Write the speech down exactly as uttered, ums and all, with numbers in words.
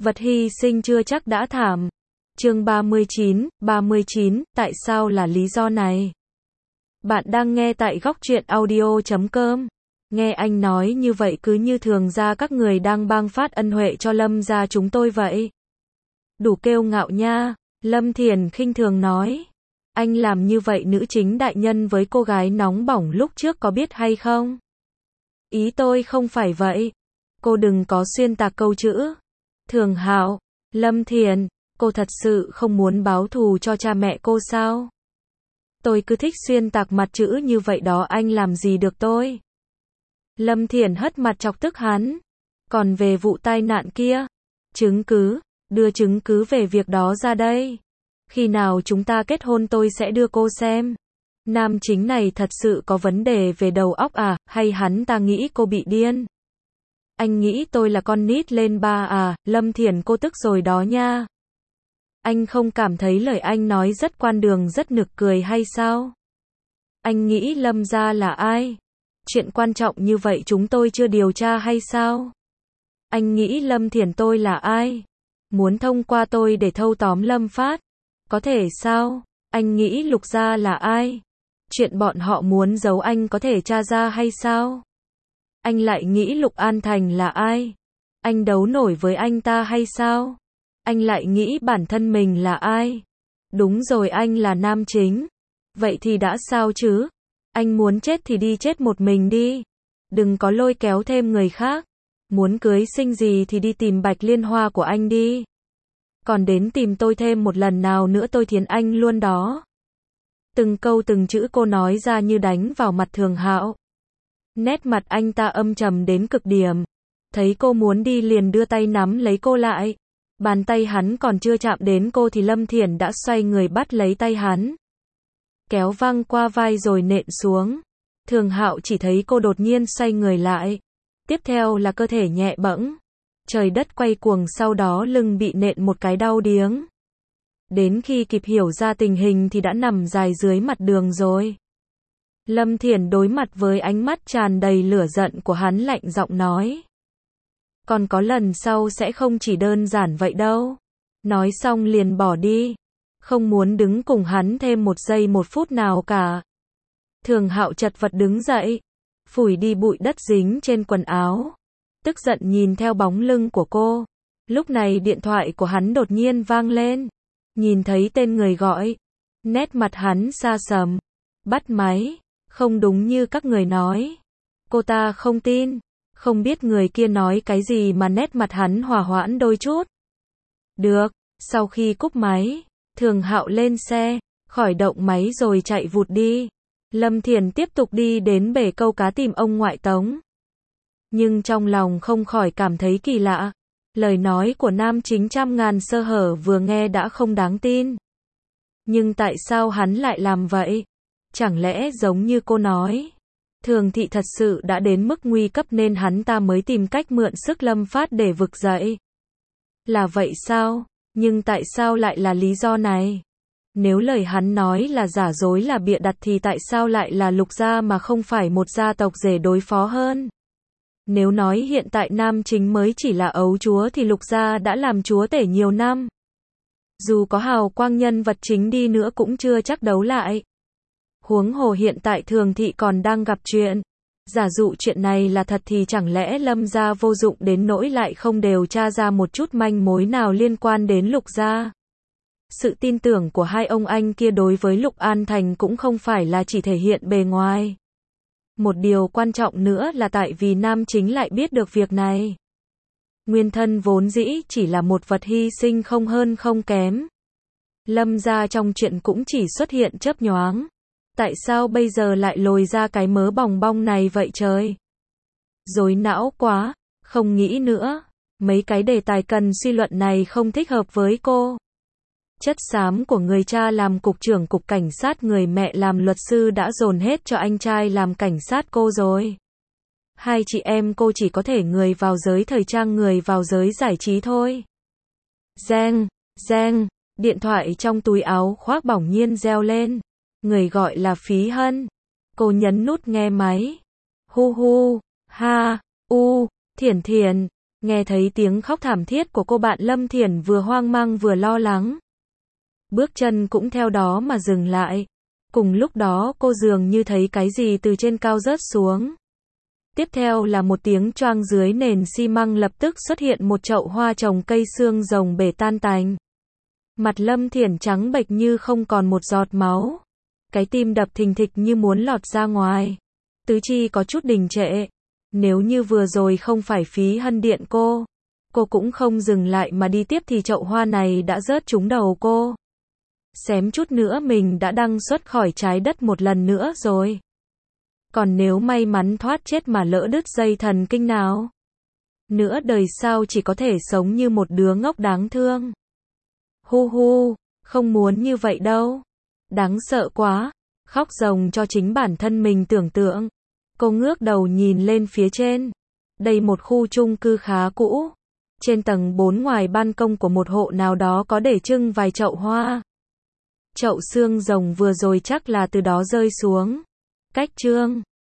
Vật hy sinh chưa chắc đã thảm. Chương ba mươi chín, ba mươi chín, tại sao là lý do này? Bạn đang nghe tại góc truyện audio chấm com. Nghe anh nói như vậy cứ như thường ra các người đang ban phát ân huệ cho Lâm gia chúng tôi vậy. Đủ kiêu ngạo nha, Lâm Thiền khinh thường nói. Anh làm như vậy nữ chính đại nhân với cô gái nóng bỏng lúc trước có biết hay không? Ý tôi không phải vậy. Cô đừng có xuyên tạc câu chữ. Thường Hạo, Lâm Thiền, cô thật sự không muốn báo thù cho cha mẹ cô sao? Tôi cứ thích xuyên tạc mặt chữ như vậy đó, anh làm gì được tôi? Lâm Thiền hất mặt chọc tức hắn. Còn về vụ tai nạn kia, chứng cứ, đưa chứng cứ về việc đó ra đây. Khi nào chúng ta kết hôn tôi sẽ đưa cô xem. Nam chính này thật sự có vấn đề về đầu óc à, hay hắn ta nghĩ cô bị điên? Anh nghĩ tôi là con nít lên ba à? Lâm Thiền, cô tức rồi đó nha. Anh không cảm thấy lời anh nói rất quan đường, rất nực cười hay sao? Anh nghĩ Lâm gia là ai? Chuyện quan trọng như vậy chúng tôi chưa điều tra hay sao? Anh nghĩ Lâm Thiền tôi là ai? Muốn thông qua tôi để thâu tóm Lâm Phát? Có thể sao? Anh nghĩ Lục gia là ai? Chuyện bọn họ muốn giấu anh có thể tra ra hay sao? Anh lại nghĩ Lục An Thành là ai? Anh đấu nổi với anh ta hay sao? Anh lại nghĩ bản thân mình là ai? Đúng rồi, anh là nam chính. Vậy thì đã sao chứ? Anh muốn chết thì đi chết một mình đi. Đừng có lôi kéo thêm người khác. Muốn cưới sinh gì thì đi tìm Bạch Liên Hoa của anh đi. Còn đến tìm tôi thêm một lần nào nữa tôi thiến anh luôn đó. Từng câu từng chữ cô nói ra như đánh vào mặt Thường Hạo. Nét mặt anh ta âm trầm đến cực điểm. Thấy cô muốn đi liền đưa tay nắm lấy cô lại. Bàn tay hắn còn chưa chạm đến cô thì Lâm Thiền đã xoay người bắt lấy tay hắn. Kéo văng qua vai rồi nện xuống. Thường Hạo chỉ thấy cô đột nhiên xoay người lại. Tiếp theo là cơ thể nhẹ bẫng. Trời đất quay cuồng, sau đó lưng bị nện một cái đau điếng. Đến khi kịp hiểu ra tình hình thì đã nằm dài dưới mặt đường rồi. Lâm Thiền đối mặt với ánh mắt tràn đầy lửa giận của hắn, lạnh giọng nói. Còn có lần sau sẽ không chỉ đơn giản vậy đâu. Nói xong liền bỏ đi. Không muốn đứng cùng hắn thêm một giây một phút nào cả. Thường Hạo chật vật đứng dậy. Phủi đi bụi đất dính trên quần áo. Tức giận nhìn theo bóng lưng của cô. Lúc này điện thoại của hắn đột nhiên vang lên. Nhìn thấy tên người gọi. Nét mặt hắn xa sầm. Bắt máy. Không đúng như các người nói. Cô ta không tin. Không biết người kia nói cái gì mà nét mặt hắn hòa hoãn đôi chút. Được. Sau khi cúp máy, Thường Hạo lên xe, khởi động máy rồi chạy vụt đi. Lâm Thiền tiếp tục đi đến bể câu cá tìm ông ngoại Tống. Nhưng trong lòng không khỏi cảm thấy kỳ lạ. Lời nói của nam chính trăm ngàn sơ hở vừa nghe đã không đáng tin. Nhưng tại sao hắn lại làm vậy? Chẳng lẽ giống như cô nói, Thường thị thật sự đã đến mức nguy cấp nên hắn ta mới tìm cách mượn sức Lâm Phát để vực dậy? Là vậy sao? Nhưng tại sao lại là lý do này? Nếu lời hắn nói là giả dối, là bịa đặt thì tại sao lại là Lục gia mà không phải một gia tộc dễ đối phó hơn? Nếu nói hiện tại nam chính mới chỉ là ấu chúa thì Lục gia đã làm chúa tể nhiều năm. Dù có hào quang nhân vật chính đi nữa cũng chưa chắc đấu lại. Huống hồ hiện tại Thường thị còn đang gặp chuyện. Giả dụ chuyện này là thật thì chẳng lẽ Lâm gia vô dụng đến nỗi lại không điều tra ra một chút manh mối nào liên quan đến Lục gia? Sự tin tưởng của hai ông anh kia đối với Lục An Thành cũng không phải là chỉ thể hiện bề ngoài. Một điều quan trọng nữa là tại vì nam chính lại biết được việc này. Nguyên thân vốn dĩ chỉ là một vật hy sinh không hơn không kém. Lâm gia trong chuyện cũng chỉ xuất hiện chớp nhoáng. Tại sao bây giờ lại lồi ra cái mớ bòng bong này vậy trời? Rối não quá, không nghĩ nữa. Mấy cái đề tài cần suy luận này không thích hợp với cô. Chất xám của người cha làm cục trưởng cục cảnh sát, người mẹ làm luật sư đã dồn hết cho anh trai làm cảnh sát cô rồi. Hai chị em cô chỉ có thể người vào giới thời trang, người vào giới giải trí thôi. Reng, reng, điện thoại trong túi áo khoác bỗng nhiên reo lên. Người gọi là Phí Hân. Cô nhấn nút nghe máy. Hu hu, ha, u, Thiển Thiển. Nghe thấy tiếng khóc thảm thiết của cô bạn Lâm Thiển vừa hoang mang vừa lo lắng. Bước chân cũng theo đó mà dừng lại. Cùng lúc đó cô dường như thấy cái gì từ trên cao rớt xuống. Tiếp theo là một tiếng choang, dưới nền xi măng lập tức xuất hiện một chậu hoa trồng cây xương rồng bể tan tành. Mặt Lâm Thiển trắng bệch như không còn một giọt máu. Cái tim đập thình thịch như muốn lọt ra ngoài. Tứ chi có chút đình trệ. Nếu như vừa rồi không phải Phí Hân điện cô, cô cũng không dừng lại mà đi tiếp thì chậu hoa này đã rớt trúng đầu cô. Xém chút nữa mình đã đăng xuất khỏi trái đất một lần nữa rồi. Còn nếu may mắn thoát chết mà lỡ đứt dây thần kinh nào, nửa đời sau chỉ có thể sống như một đứa ngốc đáng thương. Hu hu, không muốn như vậy đâu. Đáng sợ quá. Khóc ròng cho chính bản thân mình tưởng tượng. Cô ngước đầu nhìn lên phía trên. Đây một khu chung cư khá cũ. Trên tầng bốn ngoài ban công của một hộ nào đó có để trưng vài chậu hoa. Chậu xương rồng vừa rồi chắc là từ đó rơi xuống. Cách chương